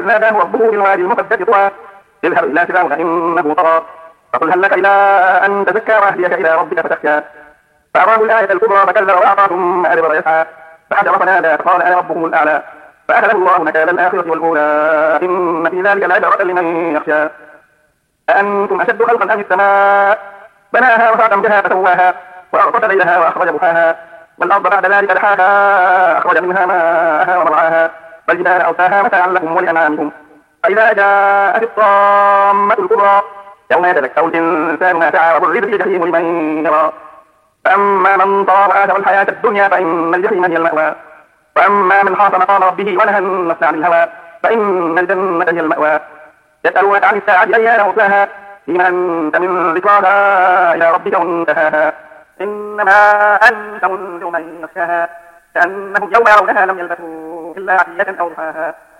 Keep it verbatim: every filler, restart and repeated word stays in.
إذ ناداه ربه بالوادي المقدس طوى اذهب إلى فرعون إنه طغى فقل هل لك إلى أن تزكى وأهديك إلى ربك فتخشى فأراه الآية الكبرى فكذب وأعطى ثم أدبر يسعى فحشر فنادى فقال أنا ربكم الأعلى فأخذه الله نكال الآخرة والأولى إن في ذلك لعبرة لمن يخشى أأنتم أشد خلقا أم السماء بناها رفع سمكها فسواها وأغطش ليلها وأخرج ضحاها والأرض بعد ذلك دحاها أخرج منها ماءها ومرعاها والجبال أوتاها متاعا لكم ولأنعامكم فإذا جاءت الطامة الكبرى يوم يتذكر الإنسان ما سعى وبرزت الجحيم لمن يرى فأما من طغى وآثر الحياة الدنيا فإن الجحيم هي المأوى وأما من خاف مقام ربه ونهى النفس عن الهوى فإن الجنة هي المأوى يسألونك عن الساعة أيان مرساها فيما أنت من ذكراها إلى ربك منتهاها إنما أنت منذر من يخشاها كأنهم يوم يرونها لم يلبثوا إلا عشية أو ضحاها